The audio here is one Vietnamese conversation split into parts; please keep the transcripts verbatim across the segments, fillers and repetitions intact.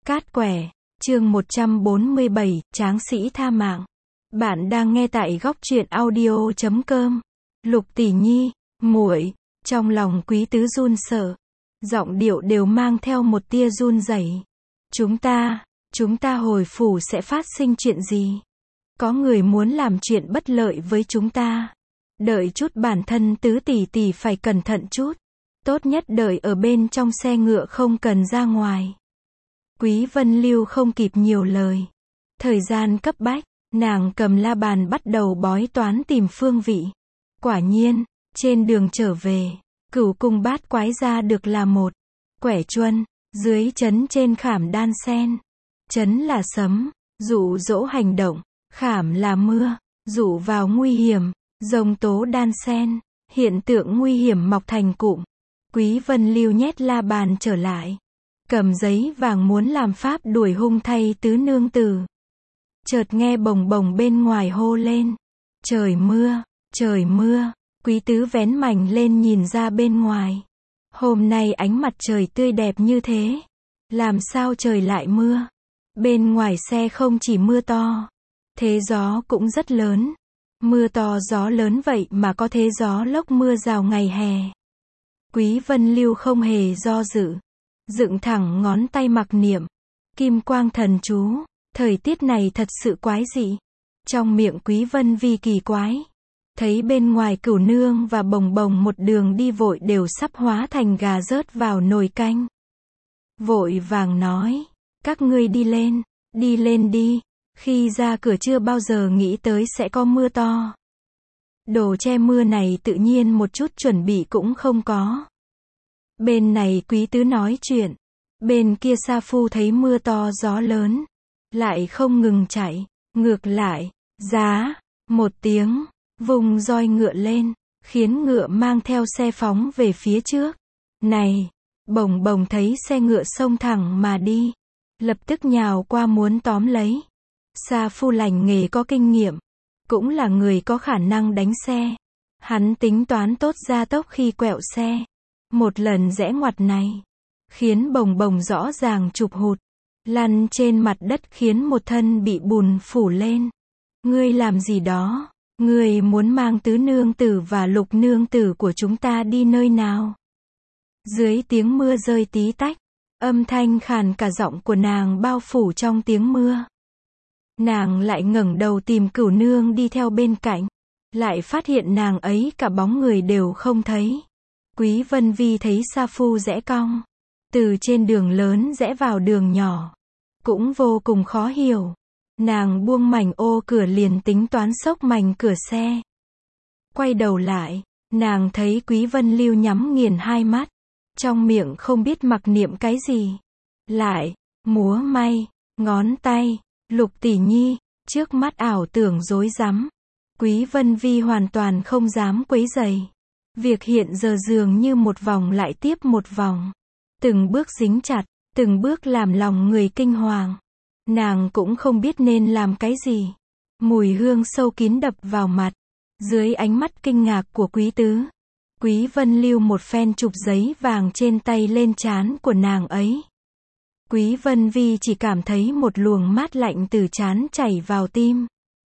Cát quẻ, chương một trăm bốn mươi bảy, tráng sĩ tha mạng. Bạn đang nghe tại góc truyện audio chấm com. Lục tỷ nhi, muội, trong lòng Quý Tứ run sợ. Giọng điệu đều mang theo một tia run rẩy. Chúng ta, chúng ta hồi phủ sẽ phát sinh chuyện gì? Có người muốn làm chuyện bất lợi với chúng ta. Đợi chút bản thân Tứ tỷ tỷ phải cẩn thận chút. Tốt nhất đợi ở bên trong xe ngựa không cần ra ngoài. Quý Vân Lưu không kịp nhiều lời. Thời gian cấp bách, nàng cầm la bàn bắt đầu bói toán tìm phương vị. Quả nhiên, trên đường trở về, Cửu Cung Bát Quái ra được là một quẻ chuân, dưới chấn trên khảm đan sen. Chấn là sấm, dụ dỗ hành động, khảm là mưa, dụ vào nguy hiểm, rông tố đan sen, hiện tượng nguy hiểm mọc thành cụm. Quý Vân Lưu nhét la bàn trở lại, cầm giấy vàng muốn làm pháp đuổi hung thay tứ nương tử. Chợt nghe bồng bồng bên ngoài hô lên, trời mưa, trời mưa. Quý Tứ vén mảnh lên nhìn ra bên ngoài. Hôm nay ánh mặt trời tươi đẹp như thế, làm sao trời lại mưa? Bên ngoài xe không chỉ mưa to, thế gió cũng rất lớn. Mưa to gió lớn vậy mà có thế gió lốc mưa rào ngày hè. Quý Vân Lưu không hề do dự, dựng thẳng ngón tay mặc niệm Kim Quang Thần chú. Thời tiết này thật sự quái dị. Trong miệng Quý Vân Vi kỳ quái, thấy bên ngoài Cửu nương và bồng bồng một đường đi vội đều sắp hóa thành gà rớt vào nồi canh. Vội vàng nói, các ngươi đi lên, đi lên đi. Khi ra cửa chưa bao giờ nghĩ tới sẽ có mưa to. Đồ che mưa này tự nhiên một chút chuẩn bị cũng không có. Bên này Quý Tứ nói chuyện, bên kia Sa Phu thấy mưa to gió lớn, lại không ngừng chạy, ngược lại, giá, một tiếng, vùng roi ngựa lên, khiến ngựa mang theo xe phóng về phía trước. Này, bồng bồng thấy xe ngựa xông thẳng mà đi, lập tức nhào qua muốn tóm lấy. Sa Phu lành nghề có kinh nghiệm, cũng là người có khả năng đánh xe. Hắn tính toán tốt gia tốc khi quẹo xe. Một lần rẽ ngoặt này, khiến bồng bồng rõ ràng chụp hụt, lăn trên mặt đất khiến một thân bị bùn phủ lên. Ngươi làm gì đó? Ngươi muốn mang Tứ nương tử và Lục nương tử của chúng ta đi nơi nào? Dưới tiếng mưa rơi tí tách, âm thanh khàn cả giọng của nàng bao phủ trong tiếng mưa. Nàng lại ngẩng đầu tìm Cửu nương đi theo bên cạnh, lại phát hiện nàng ấy cả bóng người đều không thấy. Quý Vân Vi thấy Sa Phu rẽ cong, từ trên đường lớn rẽ vào đường nhỏ, cũng vô cùng khó hiểu. Nàng buông mảnh ô cửa liền tính toán xốc mảnh cửa xe. Quay đầu lại, nàng thấy Quý Vân Lưu nhắm nghiền hai mắt, trong miệng không biết mặc niệm cái gì. Lại, múa may, ngón tay, Lục tỷ nhi, trước mắt ảo tưởng rối rắm. Quý Vân Vi hoàn toàn không dám quấy rầy. Việc hiện giờ dường như một vòng lại tiếp một vòng. Từng bước dính chặt, từng bước làm lòng người kinh hoàng. Nàng cũng không biết nên làm cái gì. Mùi hương sâu kín đập vào mặt. Dưới ánh mắt kinh ngạc của Quý Tứ, Quý Vân Lưu một phen chụp giấy vàng trên tay lên trán của nàng ấy. Quý Vân Vi chỉ cảm thấy một luồng mát lạnh từ trán chảy vào tim.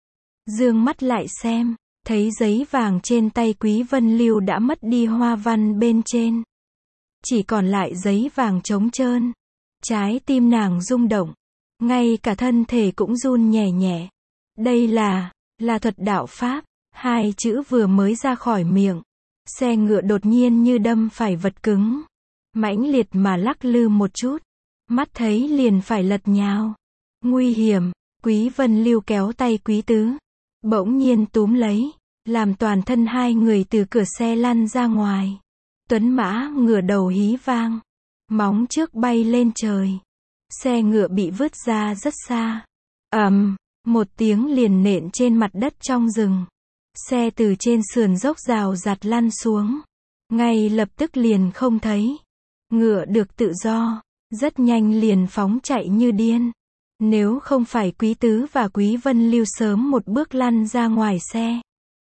Dương mắt lại xem, thấy giấy vàng trên tay Quý Vân Lưu đã mất đi hoa văn bên trên. Chỉ còn lại giấy vàng trống trơn. Trái tim nàng rung động, ngay cả thân thể cũng run nhẹ nhẹ. Đây là, là thuật đạo pháp. Hai chữ vừa mới ra khỏi miệng, xe ngựa đột nhiên như đâm phải vật cứng, mãnh liệt mà lắc lư một chút, mắt thấy liền phải lật nhào. Nguy hiểm. Quý Vân Lưu kéo tay Quý Tứ, bỗng nhiên túm lấy, làm toàn thân hai người từ cửa xe lăn ra ngoài. Tuấn mã ngửa đầu hí vang, móng trước bay lên trời. Xe ngựa bị vứt ra rất xa. Ầm, một tiếng liền nện trên mặt đất trong rừng. Xe từ trên sườn dốc rào rạt lăn xuống, ngay lập tức liền không thấy. Ngựa được tự do, rất nhanh liền phóng chạy như điên. Nếu không phải Quý Tứ và Quý Vân Lưu sớm một bước lăn ra ngoài xe,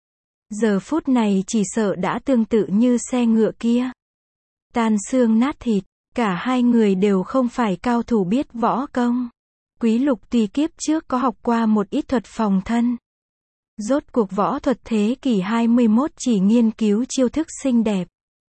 giờ phút này chỉ sợ đã tương tự như xe ngựa kia. Tan xương nát thịt, Cả hai người đều không phải cao thủ biết võ công. Quý Lục tuy kiếp trước có học qua một ít thuật phòng thân. Rốt cuộc võ thuật thế kỷ hai mươi mốt chỉ nghiên cứu chiêu thức xinh đẹp.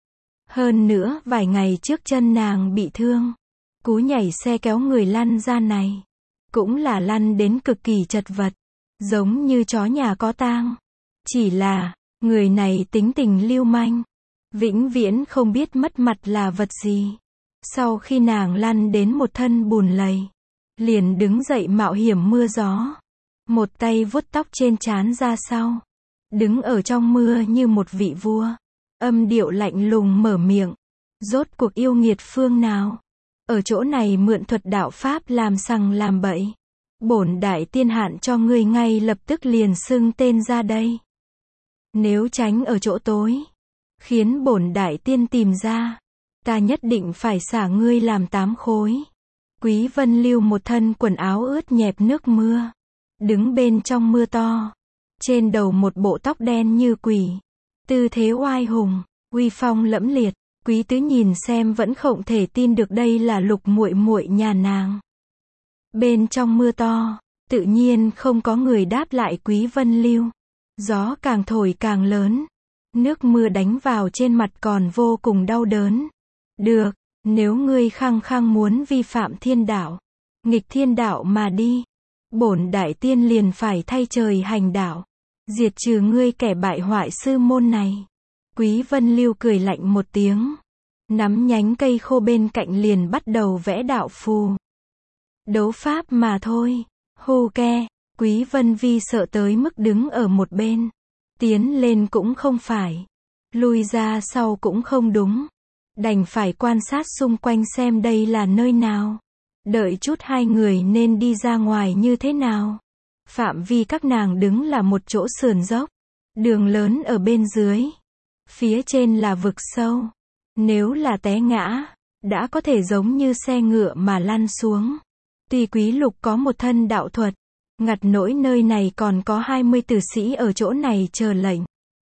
Hơn nữa, vài ngày trước chân nàng bị thương. Cú nhảy xe kéo người lăn ra này. Cũng là lăn đến cực kỳ chật vật. Giống như chó nhà có tang. Chỉ là, người này tính tình lưu manh. Vĩnh viễn không biết mất mặt là vật gì. Sau khi nàng lăn đến một thân bùn lầy. Liền đứng dậy mạo hiểm mưa gió. Một tay vuốt tóc trên trán ra sau. Đứng ở trong mưa như một vị vua. Âm điệu lạnh lùng mở miệng. Rốt cuộc yêu nghiệt phương nào? Ở chỗ này mượn thuật đạo pháp làm sằng làm bậy. Bổn đại tiên hạn cho ngươi ngay lập tức liền xưng tên ra đây. Nếu tránh ở chỗ tối, khiến bổn đại tiên tìm ra, ta nhất định phải xả ngươi làm tám khối. Quý Vân Lưu một thân quần áo ướt nhẹp nước mưa. Đứng bên trong mưa to. Trên đầu một bộ tóc đen như quỷ. Tư thế oai hùng, uy phong lẫm liệt. Quý tứ nhìn xem vẫn không thể tin được đây là Lục muội muội nhà nàng. Bên trong mưa to, tự nhiên không có người đáp lại Quý Vân Lưu. Gió càng thổi càng lớn. Nước mưa đánh vào trên mặt còn vô cùng đau đớn. Được, nếu ngươi khăng khăng muốn vi phạm thiên đạo, nghịch thiên đạo mà đi, bổn đại tiên liền phải thay trời hành đạo, diệt trừ ngươi kẻ bại hoại sư môn này. Quý Vân Lưu cười lạnh một tiếng, nắm nhánh cây khô bên cạnh liền bắt đầu vẽ đạo phù. Đấu pháp mà thôi. Hô ke, Quý Vân Vi sợ tới mức đứng ở một bên. Tiến lên cũng không phải, lui ra sau cũng không đúng. Đành phải quan sát xung quanh xem đây là nơi nào. Đợi chút hai người nên đi ra ngoài như thế nào. Phạm vi các nàng đứng là một chỗ sườn dốc. Đường lớn ở bên dưới. Phía trên là vực sâu. Nếu là té ngã, đã có thể giống như xe ngựa mà lăn xuống. Tuy Quý Lục có một thân đạo thuật, ngặt nỗi nơi này còn có hai mươi tử sĩ ở chỗ này chờ lệnh.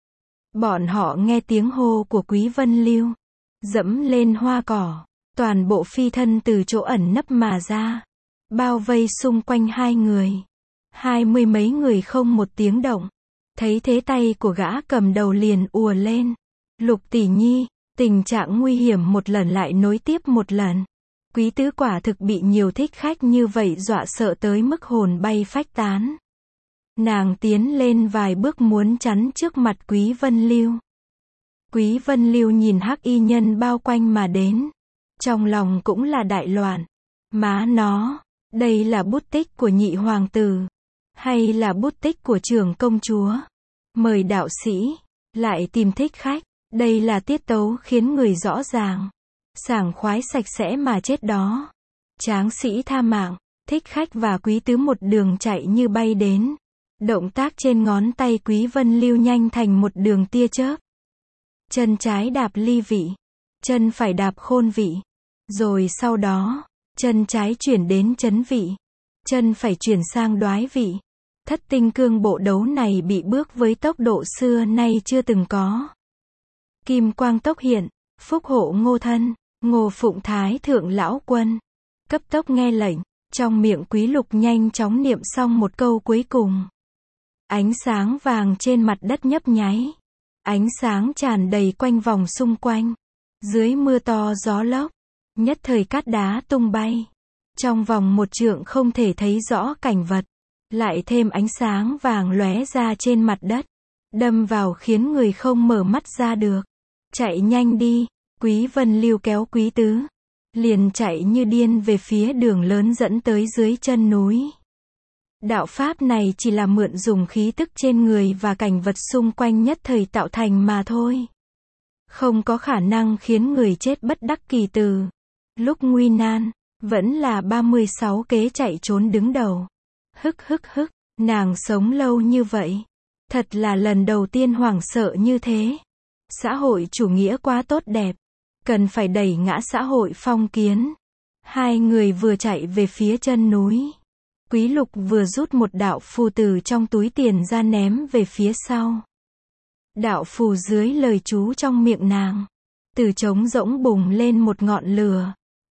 Bọn họ nghe tiếng hô của Quý Vân Lưu, dẫm lên hoa cỏ, toàn bộ phi thân từ chỗ ẩn nấp mà ra, bao vây xung quanh hai người. Hai mươi mấy người không một tiếng động. Thấy thế tay của gã cầm đầu liền ùa lên. Lục tỷ nhi, tình trạng nguy hiểm một lần lại nối tiếp một lần. Quý tứ quả thực bị nhiều thích khách như vậy dọa sợ tới mức hồn bay phách tán. Nàng tiến lên vài bước muốn chắn trước mặt Quý Vân Lưu. Quý Vân Lưu nhìn hắc y nhân bao quanh mà đến. Trong lòng cũng là đại loạn. Má nó, đây là bút tích của nhị hoàng tử. Hay là bút tích của trưởng công chúa. Mời đạo sĩ, lại tìm thích khách. Đây là tiết tấu khiến người rõ ràng. Sảng khoái sạch sẽ mà chết đó. Tráng sĩ tha mạng, thích khách và quý tứ một đường chạy như bay đến. Động tác trên ngón tay Quý Vân Lưu nhanh thành một đường tia chớp. Chân trái đạp ly vị, chân phải đạp khôn vị. Rồi sau đó, chân trái chuyển đến chấn vị, chân phải chuyển sang đoái vị. Thất tinh cương bộ đấu này bị bước với tốc độ xưa nay chưa từng có. Kim quang tốc hiện, phúc hộ Ngô thân, Ngô Phụng Thái thượng lão quân. Cấp tốc nghe lệnh, trong miệng Quý Lục nhanh chóng niệm xong một câu cuối cùng. Ánh sáng vàng trên mặt đất nhấp nháy. Ánh sáng tràn đầy quanh vòng xung quanh. Dưới mưa to gió lốc, nhất thời cát đá tung bay. Trong vòng một trượng không thể thấy rõ cảnh vật. Lại thêm ánh sáng vàng lóe ra trên mặt đất. Đâm vào khiến người không mở mắt ra được. Chạy nhanh đi, Quý Vân Lưu kéo Quý tứ. Liền chạy như điên về phía đường lớn dẫn tới dưới chân núi. Đạo pháp này chỉ là mượn dùng khí tức trên người và cảnh vật xung quanh nhất thời tạo thành mà thôi. Không có khả năng khiến người chết bất đắc kỳ từ. Lúc nguy nan, vẫn là ba mươi sáu kế chạy trốn đứng đầu. Hức hức hức, nàng sống lâu như vậy. Thật là lần đầu tiên hoảng sợ như thế. Xã hội chủ nghĩa quá tốt đẹp. Cần phải đẩy ngã xã hội phong kiến. Hai người vừa chạy về phía chân núi. Quý Lục vừa rút một đạo phù từ trong túi tiền ra ném về phía sau. Đạo phù dưới lời chú trong miệng nàng. Từ trống rỗng bùng lên một ngọn lửa.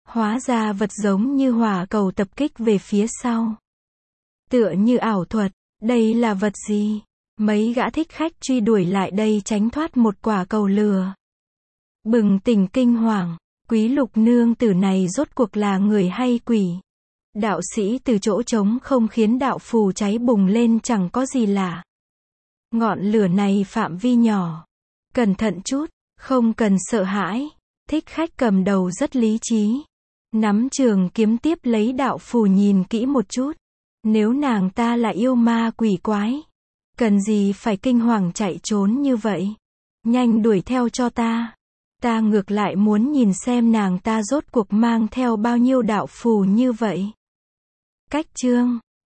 Hóa ra vật giống như hỏa cầu tập kích về phía sau. Tựa như ảo thuật, đây là vật gì? Mấy gã thích khách truy đuổi lại đây tránh thoát một quả cầu lửa. Bừng tỉnh kinh hoàng, Quý Lục nương tử này rốt cuộc là người hay quỷ? Đạo sĩ từ chỗ trống không khiến đạo phù cháy bùng lên chẳng có gì lạ. Ngọn lửa này phạm vi nhỏ. Cẩn thận chút, không cần sợ hãi. Thích khách cầm đầu rất lý trí. Nắm trường kiếm tiếp lấy đạo phù nhìn kỹ một chút. Nếu nàng ta là yêu ma quỷ quái, cần gì phải kinh hoàng chạy trốn như vậy? Nhanh đuổi theo cho ta. Ta ngược lại muốn nhìn xem nàng ta rốt cuộc mang theo bao nhiêu đạo phù như vậy. Cách chương